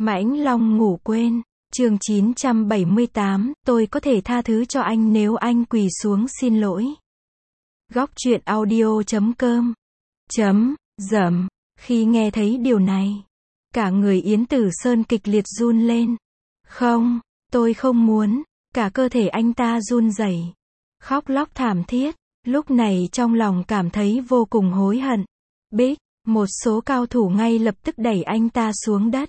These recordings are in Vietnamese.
Mãnh Long ngủ quên. Chương 978, tôi có thể tha thứ cho anh nếu anh quỳ xuống xin lỗi. Góc truyện audio.com Dầm. Khi nghe thấy điều này, cả người Yến Tử Sơn kịch liệt run lên. Không, tôi không muốn. Cả cơ thể anh ta run rẩy, khóc lóc thảm thiết. Lúc này trong lòng cảm thấy vô cùng hối hận. Bích, một số cao thủ ngay lập tức đẩy anh ta xuống đất.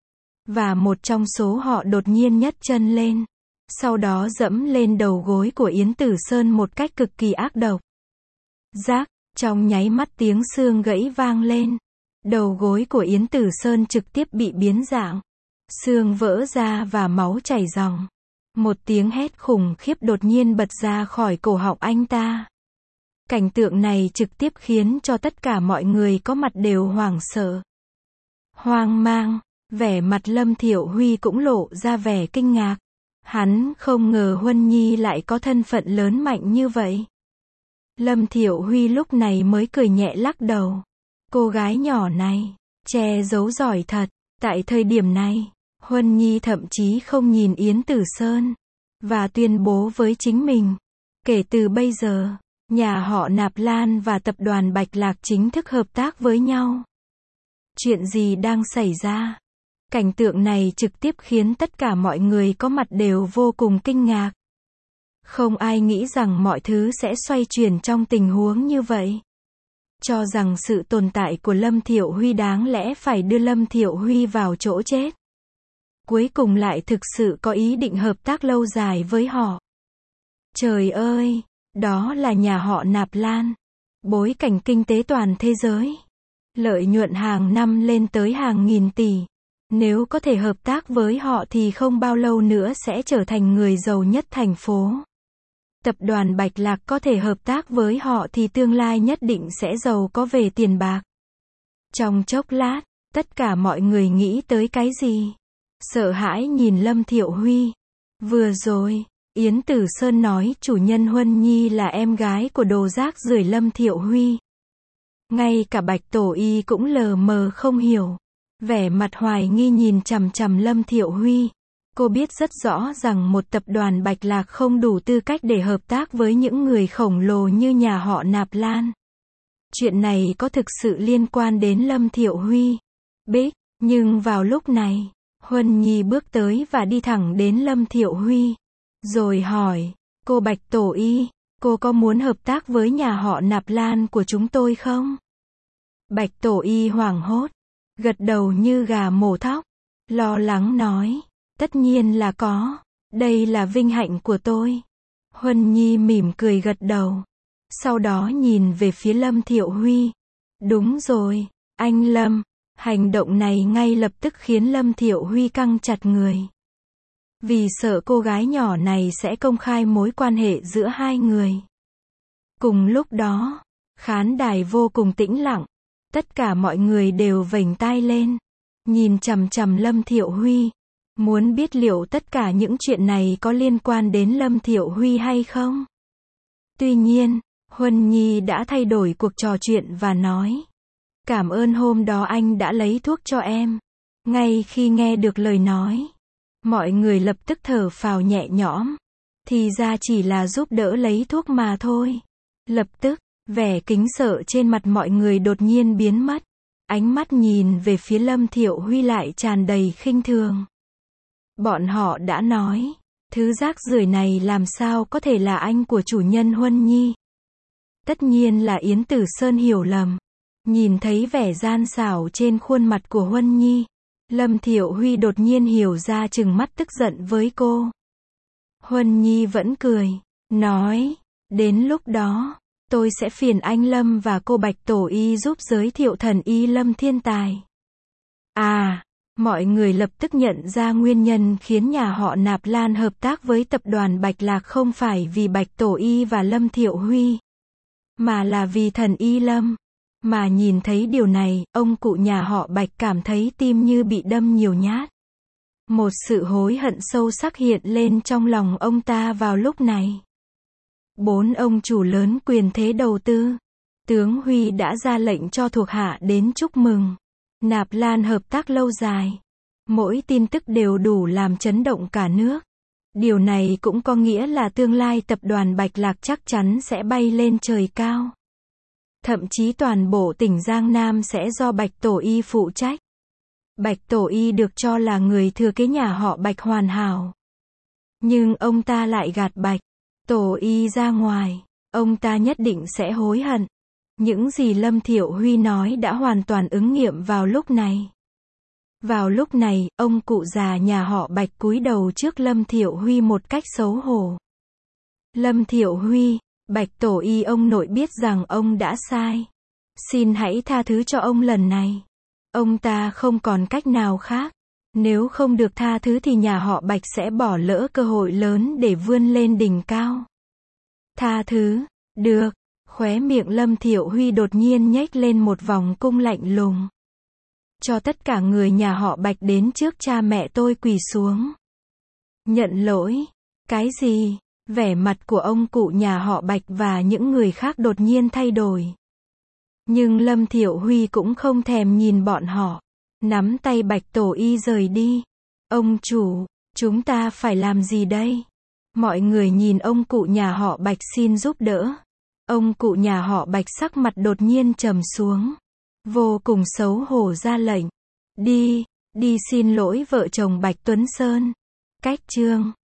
Và một trong số họ đột nhiên nhấc chân lên. Sau đó dẫm lên đầu gối của Yến Tử Sơn một cách cực kỳ ác độc. Rác, trong nháy mắt tiếng xương gãy vang lên. Đầu gối của Yến Tử Sơn trực tiếp bị biến dạng. Xương vỡ ra và máu chảy ròng. Một tiếng hét khủng khiếp đột nhiên bật ra khỏi cổ họng anh ta. Cảnh tượng này trực tiếp khiến cho tất cả mọi người có mặt đều hoảng sợ. Hoang mang, vẻ mặt Lâm Thiệu Huy cũng lộ ra vẻ kinh ngạc. Hắn không ngờ Huân Nhi lại có thân phận lớn mạnh như vậy. Lâm Thiệu Huy lúc này mới cười nhẹ lắc đầu. Cô gái nhỏ này, che giấu giỏi thật. Tại thời điểm này, Huân Nhi thậm chí không nhìn Yến Tử Sơn. Và tuyên bố với chính mình. Kể từ bây giờ, nhà họ Nạp Lan và tập đoàn Bạch Lạc chính thức hợp tác với nhau. Chuyện gì đang xảy ra? Cảnh tượng này trực tiếp khiến tất cả mọi người có mặt đều vô cùng kinh ngạc. Không ai nghĩ rằng mọi thứ sẽ xoay chuyển trong tình huống như vậy. Cho rằng sự tồn tại của Lâm Thiệu Huy đáng lẽ phải đưa Lâm Thiệu Huy vào chỗ chết. Cuối cùng lại thực sự có ý định hợp tác lâu dài với họ. Trời ơi, đó là nhà họ Nạp Lan. Bối cảnh kinh tế toàn thế giới. Lợi nhuận hàng năm lên tới hàng nghìn tỷ. Nếu có thể hợp tác với họ thì không bao lâu nữa sẽ trở thành người giàu nhất thành phố. Tập đoàn Bạch Lạc có thể hợp tác với họ thì tương lai nhất định sẽ giàu có về tiền bạc. Trong chốc lát, tất cả mọi người nghĩ tới cái gì? Sợ hãi nhìn Lâm Thiệu Huy. Vừa rồi, Yến Tử Sơn nói chủ nhân Huân Nhi là em gái của đồ rác rưởi Lâm Thiệu Huy. Ngay cả Bạch Tổ Y cũng lờ mờ không hiểu. Vẻ mặt hoài nghi nhìn chằm chằm Lâm Thiệu Huy. Cô biết rất rõ rằng một tập đoàn Bạch Lạc không đủ tư cách để hợp tác với những người khổng lồ như nhà họ Nạp Lan. Chuyện này có thực sự liên quan đến Lâm Thiệu Huy. Bích, nhưng vào lúc này, Huân Nhi bước tới và đi thẳng đến Lâm Thiệu Huy. Rồi hỏi, cô Bạch Tổ Y, cô có muốn hợp tác với nhà họ Nạp Lan của chúng tôi không? Bạch Tổ Y hoảng hốt, gật đầu như gà mổ thóc, lo lắng nói, tất nhiên là có, đây là vinh hạnh của tôi. Huân Nhi mỉm cười gật đầu, sau đó nhìn về phía Lâm Thiệu Huy. Đúng rồi, anh Lâm. Hành động này ngay lập tức khiến Lâm Thiệu Huy căng chặt người. Vì sợ cô gái nhỏ này sẽ công khai mối quan hệ giữa hai người. Cùng lúc đó, khán đài vô cùng tĩnh lặng. Tất cả mọi người đều vểnh tai lên. Nhìn chằm chằm Lâm Thiệu Huy. Muốn biết liệu tất cả những chuyện này có liên quan đến Lâm Thiệu Huy hay không? Tuy nhiên, Huân Nhi đã thay đổi cuộc trò chuyện và nói. Cảm ơn hôm đó anh đã lấy thuốc cho em. Ngay khi nghe được lời nói, mọi người lập tức thở phào nhẹ nhõm. Thì ra chỉ là giúp đỡ lấy thuốc mà thôi. Lập tức, vẻ kính sợ trên mặt mọi người đột nhiên biến mất. Ánh mắt nhìn về phía Lâm Thiệu Huy lại tràn đầy khinh thường. Bọn họ đã nói, thứ rác rưởi này làm sao có thể là anh của chủ nhân Huân Nhi. Tất nhiên là Yến Tử Sơn hiểu lầm. Nhìn thấy vẻ gian xảo trên khuôn mặt của Huân Nhi, Lâm Thiệu Huy đột nhiên hiểu ra trừng mắt tức giận với cô. Huân Nhi vẫn cười, nói, đến lúc đó, tôi sẽ phiền anh Lâm và cô Bạch Tổ Y giúp giới thiệu thần y Lâm Thiên Tài. À, mọi người lập tức nhận ra nguyên nhân khiến nhà họ Nạp Lan hợp tác với tập đoàn Bạch Lạc không phải vì Bạch Tổ Y và Lâm Thiệu Huy, mà là vì thần y Lâm. Mà nhìn thấy điều này, ông cụ nhà họ Bạch cảm thấy tim như bị đâm nhiều nhát. Một sự hối hận sâu sắc hiện lên trong lòng ông ta vào lúc này. 4 ông chủ lớn quyền thế đầu tư. Tướng Huy đã ra lệnh cho thuộc hạ đến chúc mừng. Nạp Lan hợp tác lâu dài. Mỗi tin tức đều đủ làm chấn động cả nước. Điều này cũng có nghĩa là tương lai tập đoàn Bạch Lạc chắc chắn sẽ bay lên trời cao. Thậm chí toàn bộ tỉnh Giang Nam sẽ do Bạch Tổ Y phụ trách. Bạch Tổ Y được cho là người thừa kế nhà họ Bạch hoàn hảo. Nhưng ông ta lại gạt Bạch Tổ Y ra ngoài. Ông ta nhất định sẽ hối hận. Những gì Lâm Thiệu Huy nói đã hoàn toàn ứng nghiệm vào lúc này. Vào lúc này, ông cụ già nhà họ Bạch cúi đầu trước Lâm Thiệu Huy một cách xấu hổ. Lâm Thiệu Huy, Bạch Tổ Y ông nội biết rằng ông đã sai. Xin hãy tha thứ cho ông lần này. Ông ta không còn cách nào khác. Nếu không được tha thứ thì nhà họ Bạch sẽ bỏ lỡ cơ hội lớn để vươn lên đỉnh cao. Tha thứ, được. Khóe miệng Lâm Thiệu Huy đột nhiên nhếch lên một vòng cung lạnh lùng. Cho tất cả người nhà họ Bạch đến trước cha mẹ tôi quỳ xuống. Nhận lỗi. Cái gì? Vẻ mặt của ông cụ nhà họ Bạch và những người khác đột nhiên thay đổi. Nhưng Lâm Thiệu Huy cũng không thèm nhìn bọn họ. Nắm tay Bạch Tổ Y rời đi. Ông chủ, chúng ta phải làm gì đây? Mọi người nhìn ông cụ nhà họ Bạch xin giúp đỡ. Ông cụ nhà họ Bạch sắc mặt đột nhiên trầm xuống. Vô cùng xấu hổ ra lệnh. Đi xin lỗi vợ chồng Bạch Tuấn Sơn. Cách chương